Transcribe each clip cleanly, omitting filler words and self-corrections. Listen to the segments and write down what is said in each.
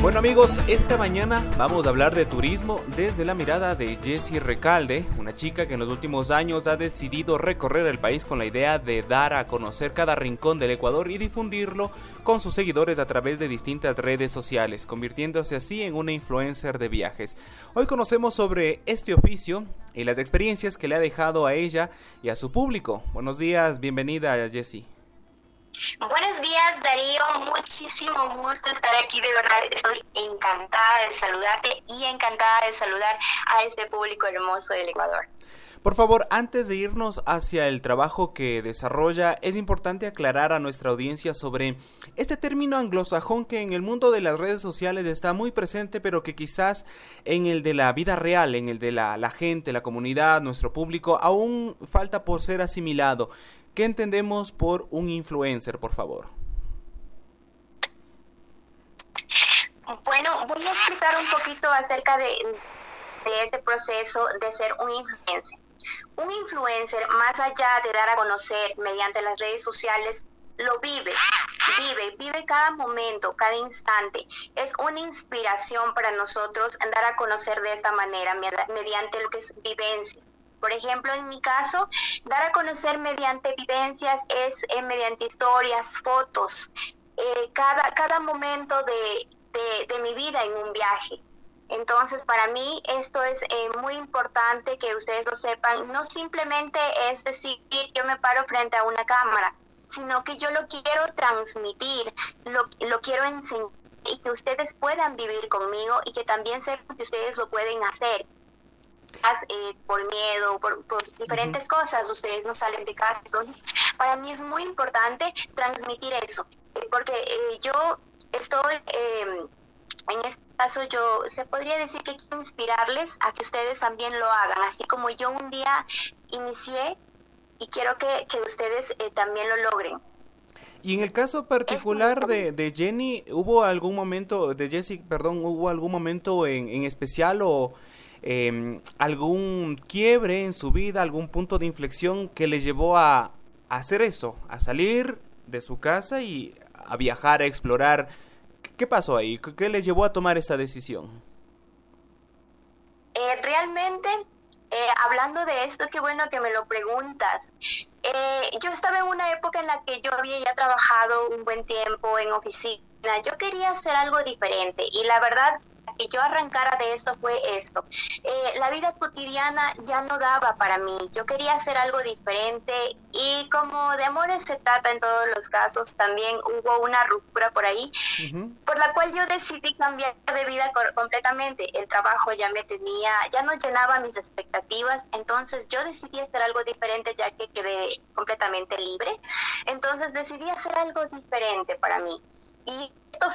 Bueno amigos, esta mañana vamos a hablar de turismo desde la mirada de Jessie Recalde, una chica que en los últimos años ha decidido recorrer el país con la idea de dar a conocer cada rincón del Ecuador y difundirlo con sus seguidores a través de distintas redes sociales, convirtiéndose así en una influencer de viajes. Hoy conocemos sobre este oficio y las experiencias que le ha dejado a ella y a su público. Buenos días, bienvenida Jessie. Buenos días, Darío, muchísimo gusto estar aquí, de verdad estoy encantada de saludarte y encantada de saludar a este público hermoso del Ecuador. Por favor, antes de irnos hacia el trabajo que desarrolla, es importante aclarar a nuestra audiencia sobre este término anglosajón que en el mundo de las redes sociales está muy presente, pero que quizás en el de la vida real, en el de la gente, la comunidad, nuestro público, aún falta por ser asimilado. ¿Qué entendemos por un influencer, por favor? Bueno, voy a explicar un poquito acerca de este proceso de ser un influencer. Un influencer, más allá de dar a conocer mediante las redes sociales, lo vive cada momento, cada instante. Es una inspiración para nosotros dar a conocer de esta manera, mediante lo que es vivencias. Por ejemplo, en mi caso, dar a conocer mediante vivencias es mediante historias, fotos, cada momento de mi vida en un viaje. Entonces, para mí esto es muy importante que ustedes lo sepan. No simplemente es decir, yo me paro frente a una cámara, sino que yo lo quiero transmitir, lo quiero enseñar y que ustedes puedan vivir conmigo y que también sepan que ustedes lo pueden hacer. Por miedo, por diferentes cosas, ustedes no salen de casa. Entonces, para mí es muy importante transmitir eso, porque yo estoy, en este caso, se podría decir que quiero inspirarles a que ustedes también lo hagan, así como yo un día inicié y quiero que ustedes también lo logren. Y en el caso particular de Jenny, ¿hubo algún momento, de Jessie, perdón, hubo algún momento en especial o algún quiebre en su vida, algún punto de inflexión que le llevó a hacer eso, a salir de su casa y a viajar, a explorar? ¿Qué pasó ahí? ¿Qué le llevó a tomar esta decisión? Realmente, hablando de esto, qué bueno que me lo preguntas. Yo estaba en una época en la que yo había ya trabajado un buen tiempo en oficina. Yo quería hacer algo diferente y la verdad que yo arrancara de esto fue esto. La vida cotidiana ya no daba para mí. Yo quería hacer algo diferente y como de amores se trata en todos los casos, también hubo una ruptura por ahí, por la cual yo decidí cambiar de vida completamente. El trabajo ya no llenaba mis expectativas, entonces yo decidí hacer algo diferente ya que quedé completamente libre. Entonces decidí hacer algo diferente para mí. Y esto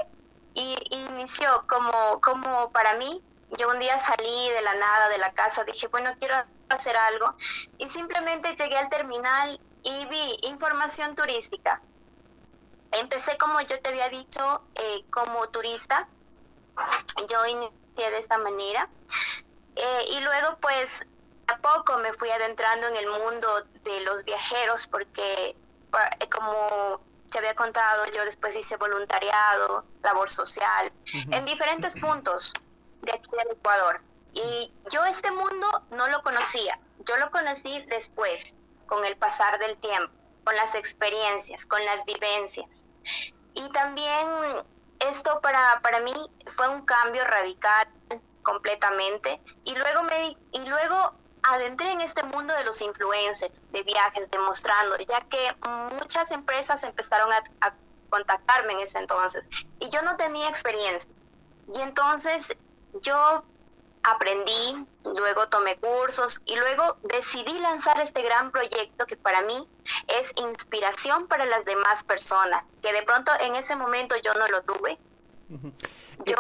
inició como para mí. Yo un día salí de la nada de la casa, dije, bueno, quiero hacer algo. Y simplemente llegué al terminal y vi información turística. Empecé, como yo te había dicho, como turista. Yo inicié de esta manera. Y luego, pues, a poco me fui adentrando en el mundo de los viajeros, porque como te había contado, yo después hice voluntariado, labor social, en diferentes puntos de aquí del Ecuador. Y yo este mundo no lo conocía, yo lo conocí después, con el pasar del tiempo, con las experiencias, con las vivencias. Y también esto para mí fue un cambio radical completamente. Y luego adentré en este mundo de los influencers, de viajes, demostrando, ya que muchas empresas empezaron a contactarme en ese entonces y yo no tenía experiencia. Y entonces yo aprendí, luego tomé cursos y luego decidí lanzar este gran proyecto que para mí es inspiración para las demás personas, que de pronto en ese momento yo no lo tuve.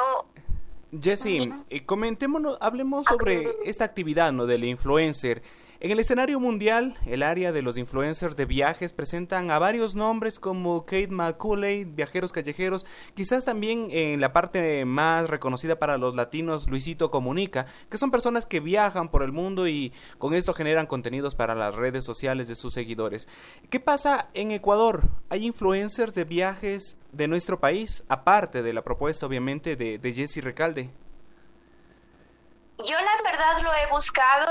Jessie, hablemos sobre esta actividad, ¿no?, del influencer. En el escenario mundial, el área de los influencers de viajes presentan a varios nombres como Kate McCulley, Viajeros Callejeros, quizás también en la parte más reconocida para los latinos, Luisito Comunica, que son personas que viajan por el mundo y con esto generan contenidos para las redes sociales de sus seguidores. ¿Qué pasa en Ecuador? ¿Hay influencers de viajes de nuestro país, aparte de la propuesta obviamente de Jessie Recalde? Yo la verdad lo he buscado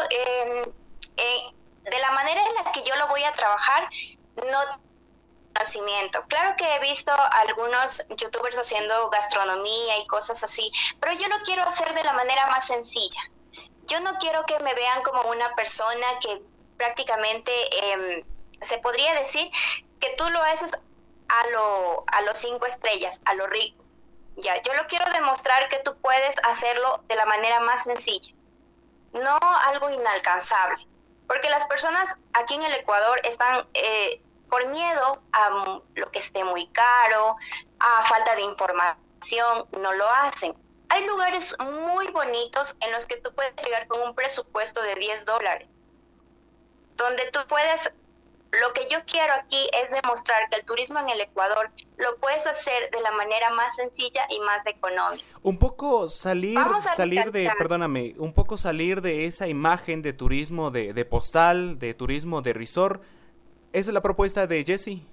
de la manera en la que yo lo voy a trabajar, no conocimiento. Claro que he visto algunos youtubers haciendo gastronomía y cosas así, pero yo lo quiero hacer de la manera más sencilla. Yo no quiero que me vean como una persona que prácticamente se podría decir que tú lo haces a los 5 estrellas, a lo rico. Ya, yo lo quiero demostrar que tú puedes hacerlo de la manera más sencilla, no algo inalcanzable, porque las personas aquí en el Ecuador están por miedo a lo que esté muy caro, a falta de información, no lo hacen. Hay lugares muy bonitos en los que tú puedes llegar con un presupuesto de $10, donde tú puedes. Lo que yo quiero aquí es demostrar que el turismo en el Ecuador lo puedes hacer de la manera más sencilla y más económica. Un poco salir de esa imagen de turismo de postal, de turismo de resort. ¿Esa es la propuesta de Jessie?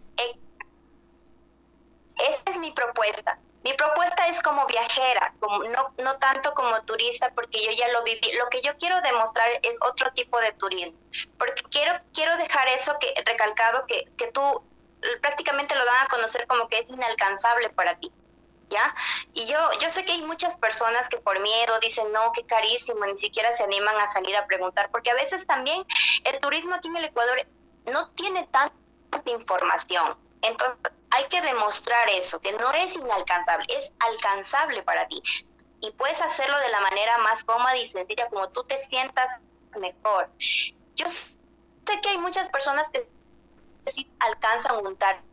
Esa es mi propuesta. Mi propuesta es como viajera, no tanto como turista, porque yo ya lo viví. Lo que yo quiero demostrar es otro tipo de turismo, porque quiero dejar eso recalcado que tú prácticamente lo dan a conocer como que es inalcanzable para ti, ¿ya? Y yo sé que hay muchas personas que por miedo dicen, no, qué carísimo, ni siquiera se animan a salir a preguntar, porque a veces también el turismo aquí en el Ecuador no tiene tanta información. Entonces, hay que demostrar eso, que no es inalcanzable, es alcanzable para ti. Y puedes hacerlo de la manera más cómoda y sencilla, como tú te sientas mejor. Yo sé que hay muchas personas que sí alcanzan un target,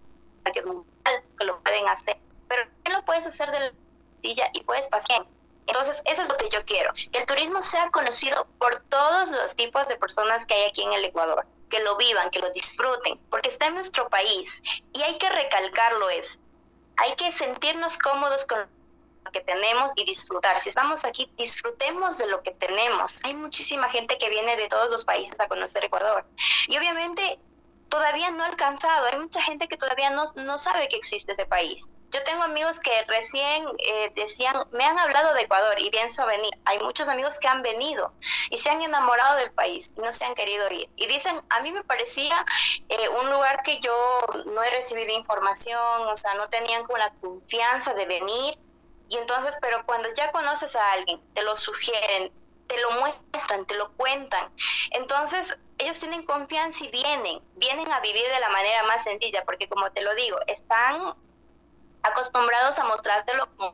que lo pueden hacer, pero tú lo puedes hacer de la sencilla y puedes pasar. Entonces, eso es lo que yo quiero, que el turismo sea conocido por todos los tipos de personas que hay aquí en el Ecuador, que lo vivan, que lo disfruten, porque está en nuestro país y hay que recalcarlo eso. Hay que sentirnos cómodos con lo que tenemos y disfrutar. Si estamos aquí, disfrutemos de lo que tenemos. Hay muchísima gente que viene de todos los países a conocer Ecuador y obviamente todavía no ha alcanzado. Hay mucha gente que todavía no sabe que existe ese país. Yo tengo amigos que recién decían, me han hablado de Ecuador y pienso venir. Hay muchos amigos que han venido y se han enamorado del país y no se han querido ir. Y dicen, a mí me parecía un lugar que yo no he recibido información, o sea, no tenían como la confianza de venir. Y entonces, pero cuando ya conoces a alguien, te lo sugieren, te lo muestran, te lo cuentan. Entonces, ellos tienen confianza y vienen a vivir de la manera más sencilla, porque como te lo digo, están acostumbrados a mostrártelo como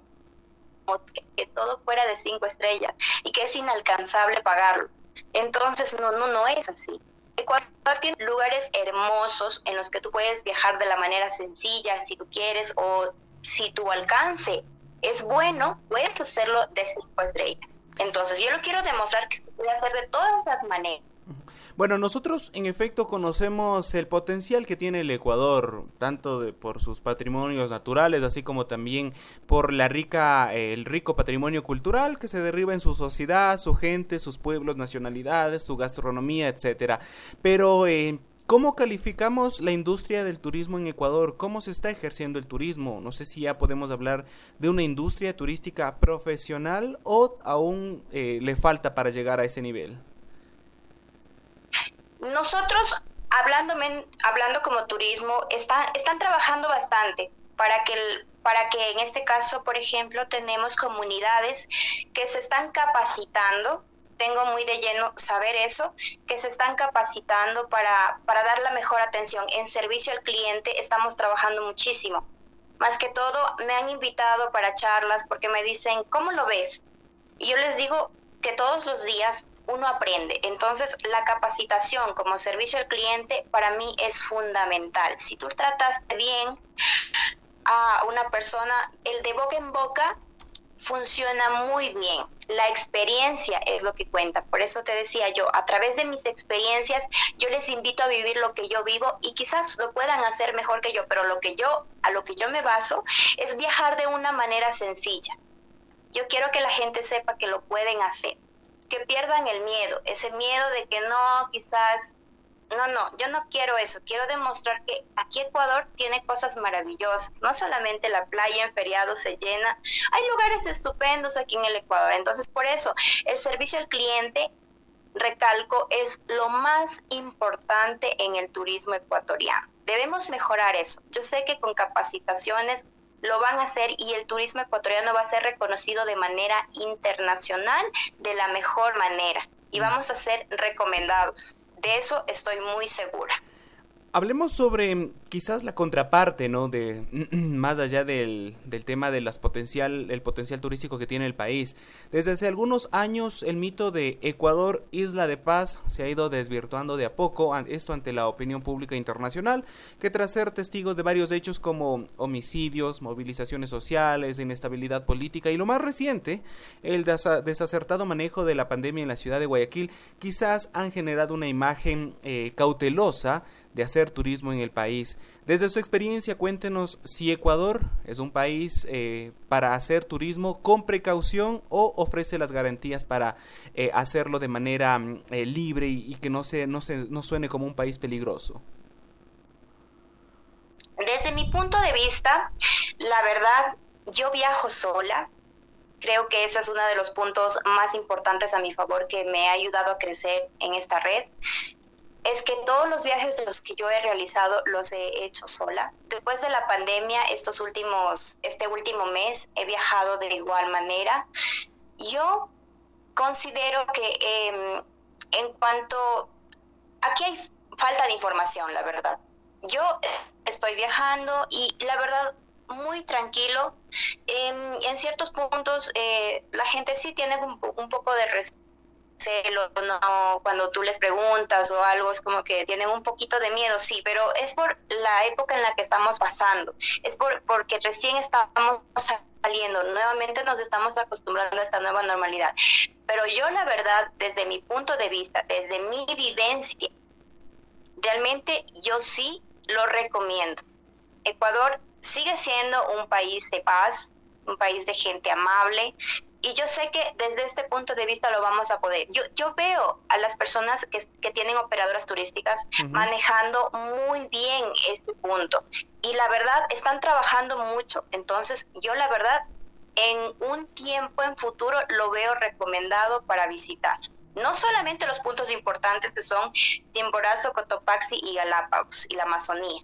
que todo fuera de 5 estrellas y que es inalcanzable pagarlo. Entonces no es así. Ecuador tiene lugares hermosos en los que tú puedes viajar de la manera sencilla si tú quieres, o si tu alcance es bueno, puedes hacerlo de 5 estrellas. Entonces yo lo quiero demostrar que se puede hacer de todas las maneras. Bueno, nosotros en efecto conocemos el potencial que tiene el Ecuador, tanto por sus patrimonios naturales, así como también por el rico patrimonio cultural que se derriba en su sociedad, su gente, sus pueblos, nacionalidades, su gastronomía, etcétera. Pero ¿cómo calificamos la industria del turismo en Ecuador? ¿Cómo se está ejerciendo el turismo? No sé si ya podemos hablar de una industria turística profesional o aún le falta para llegar a ese nivel. Nosotros, hablando como turismo, están trabajando bastante para que en este caso, por ejemplo, tenemos comunidades que se están capacitando. Tengo muy de lleno saber eso, que se están capacitando para dar la mejor atención. En servicio al cliente estamos trabajando muchísimo. Más que todo, me han invitado para charlas porque me dicen, ¿cómo lo ves? Y yo les digo que todos los días uno aprende. Entonces, la capacitación como servicio al cliente para mí es fundamental. Si tú trataste bien a una persona, el de boca en boca funciona muy bien. La experiencia es lo que cuenta. Por eso te decía yo, a través de mis experiencias, yo les invito a vivir lo que yo vivo y quizás lo puedan hacer mejor que yo, pero a lo que yo me baso es viajar de una manera sencilla. Yo quiero que la gente sepa que lo pueden hacer, que pierdan el miedo, ese miedo de que no, quizás... No, yo no quiero eso. Quiero demostrar que aquí Ecuador tiene cosas maravillosas. No solamente la playa en feriado se llena. Hay lugares estupendos aquí en el Ecuador. Entonces, por eso, el servicio al cliente, recalco, es lo más importante en el turismo ecuatoriano. Debemos mejorar eso. Yo sé que con capacitaciones lo van a hacer y el turismo ecuatoriano va a ser reconocido de manera internacional de la mejor manera. Y vamos a ser recomendados. De eso estoy muy segura. Hablemos sobre quizás la contraparte, ¿no? De más allá del tema de el potencial turístico que tiene el país. Desde hace algunos años el mito de Ecuador, isla de paz, se ha ido desvirtuando de a poco, esto ante la opinión pública internacional, que tras ser testigos de varios hechos como homicidios, movilizaciones sociales, inestabilidad política y lo más reciente, el desacertado manejo de la pandemia en la ciudad de Guayaquil, quizás han generado una imagen cautelosa de hacer turismo en el país. Desde su experiencia, cuéntenos si Ecuador es un país para hacer turismo con precaución o ofrece las garantías para hacerlo de manera libre y que no suene como un país peligroso. Desde mi punto de vista, la verdad, yo viajo sola. Creo que ese es uno de los puntos más importantes a mi favor que me ha ayudado a crecer en esta red. Es que todos los viajes de los que yo he realizado los he hecho sola. Después de la pandemia, este último mes, he viajado de igual manera. Yo considero que aquí hay falta de información, la verdad. Yo estoy viajando y la verdad, muy tranquilo. En ciertos puntos, la gente sí tiene un poco de recelo. No, cuando tú les preguntas o algo, es como que tienen un poquito de miedo, sí, pero es por la época en la que estamos pasando, es porque recién estamos saliendo, nuevamente nos estamos acostumbrando a esta nueva normalidad. Pero yo, la verdad, desde mi punto de vista, desde mi vivencia, realmente yo sí lo recomiendo. Ecuador sigue siendo un país de paz, un país de gente amable. Y yo sé que desde este punto de vista lo vamos a poder. Yo veo a las personas que tienen operadoras turísticas manejando muy bien este punto. Y la verdad, están trabajando mucho. Entonces, yo la verdad, en un tiempo en futuro lo veo recomendado para visitar. No solamente los puntos importantes que son Chimborazo, Cotopaxi y Galápagos y la Amazonía.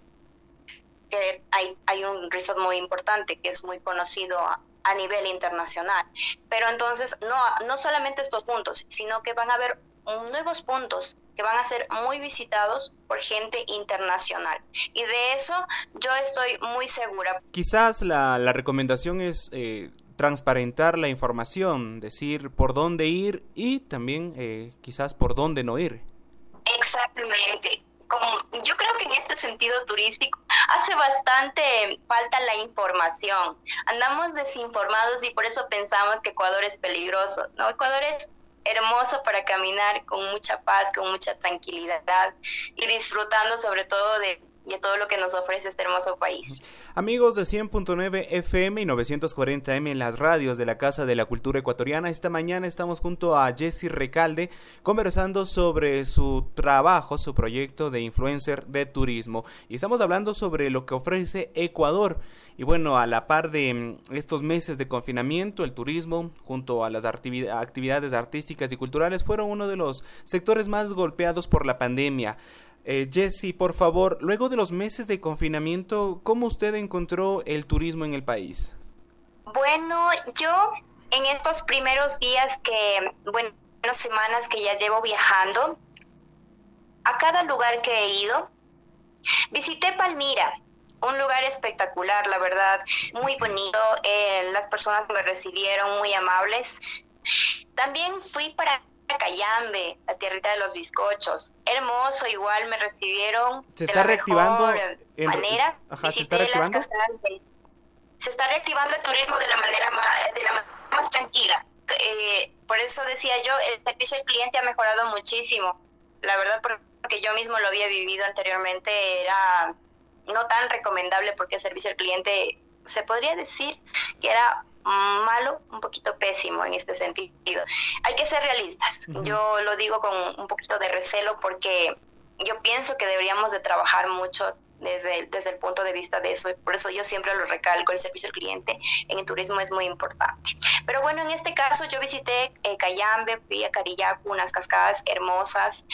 Que hay un resort muy importante que es muy conocido a nivel internacional, pero entonces no solamente estos puntos, sino que van a haber nuevos puntos que van a ser muy visitados por gente internacional, y de eso yo estoy muy segura. Quizás la recomendación es transparentar la información, decir por dónde ir y también quizás por dónde no ir. Exactamente. Yo creo que en este sentido turístico hace bastante falta la información. Andamos desinformados y por eso pensamos que Ecuador es peligroso. No, Ecuador es hermoso para caminar con mucha paz, con mucha tranquilidad y disfrutando sobre todo de todo lo que nos ofrece este hermoso país. Amigos de 100.9 FM y 940M en las radios de la Casa de la Cultura Ecuatoriana, esta mañana estamos junto a Jessie Recalde conversando sobre su trabajo, su proyecto de influencer de turismo, y estamos hablando sobre lo que ofrece Ecuador. Y bueno, a la par de estos meses de confinamiento, el turismo junto a las actividades artísticas y culturales fueron uno de los sectores más golpeados por la pandemia. Jessie, por favor, luego de los meses de confinamiento, ¿cómo usted encontró el turismo en el país? Bueno, yo en estos primeros días semanas que ya llevo viajando, a cada lugar que he ido, visité Palmira, un lugar espectacular, la verdad, muy bonito, las personas me recibieron muy amables. También fui para Cayambe, la tierrita de los bizcochos, hermoso, igual me recibieron de la mejor manera. Visité las cascadas. Se está reactivando el turismo de la más tranquila. Por eso decía yo, el servicio al cliente ha mejorado muchísimo. La verdad, porque yo mismo lo había vivido anteriormente, era no tan recomendable porque el servicio al cliente se podría decir que era malo, un poquito pésimo en este sentido. Hay que ser realistas. Uh-huh. Yo lo digo con un poquito de recelo porque yo pienso que deberíamos de trabajar mucho desde el punto de vista de eso, y por eso yo siempre lo recalco, el servicio al cliente en el turismo es muy importante. Pero bueno, en este caso yo visité Cayambe, fui a Carillacu, unas cascadas hermosas,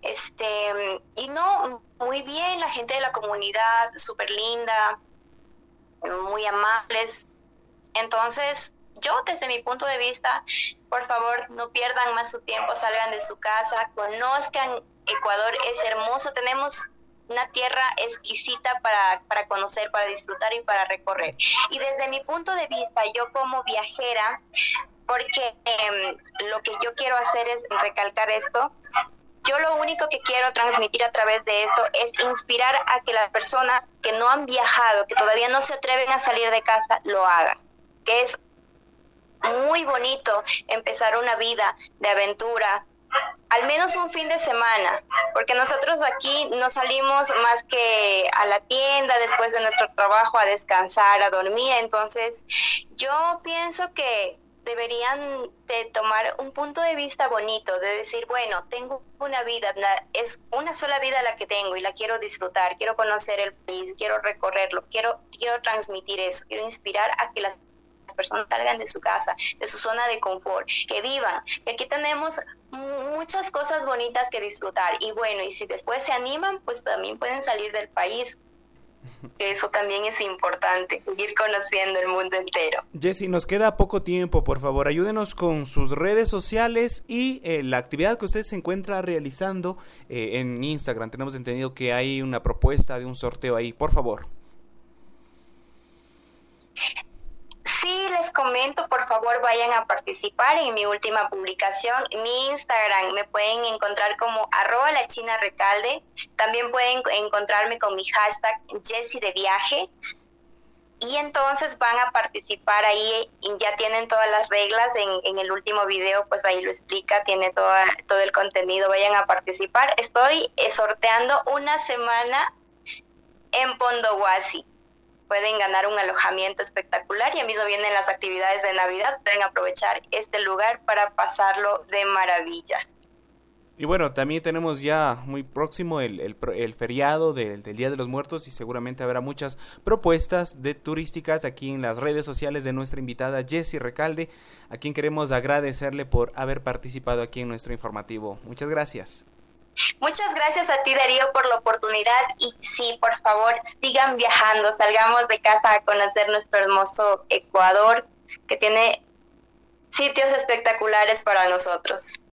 y no, muy bien, la gente de la comunidad, súper linda, muy amables. Entonces, yo desde mi punto de vista, por favor, no pierdan más su tiempo, salgan de su casa, conozcan Ecuador, es hermoso, tenemos una tierra exquisita para conocer, para disfrutar y para recorrer. Y desde mi punto de vista, yo como viajera, porque lo que yo quiero hacer es recalcar esto, yo lo único que quiero transmitir a través de esto es inspirar a que las personas que no han viajado, que todavía no se atreven a salir de casa, lo hagan. Que es muy bonito empezar una vida de aventura, al menos un fin de semana, porque nosotros aquí no salimos más que a la tienda después de nuestro trabajo a descansar, a dormir. Entonces yo pienso que deberían de tomar un punto de vista bonito, de decir, bueno, tengo una vida, es una sola vida la que tengo y la quiero disfrutar, quiero conocer el país, quiero recorrerlo, quiero transmitir eso, quiero inspirar a que las personas salgan de su casa, de su zona de confort, que vivan. Y aquí tenemos muchas cosas bonitas que disfrutar. Y bueno, y si después se animan, pues también pueden salir del país. Eso también es importante, ir conociendo el mundo entero. Jessy, nos queda poco tiempo, por favor, ayúdenos con sus redes sociales y la actividad que usted se encuentra realizando en Instagram. Tenemos entendido que hay una propuesta de un sorteo ahí, por favor. Sí, les comento, por favor vayan a participar en mi última publicación. Mi Instagram me pueden encontrar como @lachinarecalde. También pueden encontrarme con mi hashtag Jessy de viaje. Y entonces van a participar ahí, y ya tienen todas las reglas en el último video, pues ahí lo explica, tiene todo el contenido, vayan a participar. Estoy sorteando una semana en Pondohuasi. Pueden ganar un alojamiento espectacular y a mí mismo vienen las actividades de Navidad, pueden aprovechar este lugar para pasarlo de maravilla. Y bueno, también tenemos ya muy próximo el feriado del Día de los Muertos y seguramente habrá muchas propuestas turísticas aquí en las redes sociales de nuestra invitada Jessy Recalde, a quien queremos agradecerle por haber participado aquí en nuestro informativo. Muchas gracias. Muchas gracias a ti, Darío, por la oportunidad, y sí, por favor, sigan viajando, salgamos de casa a conocer nuestro hermoso Ecuador, que tiene sitios espectaculares para nosotros.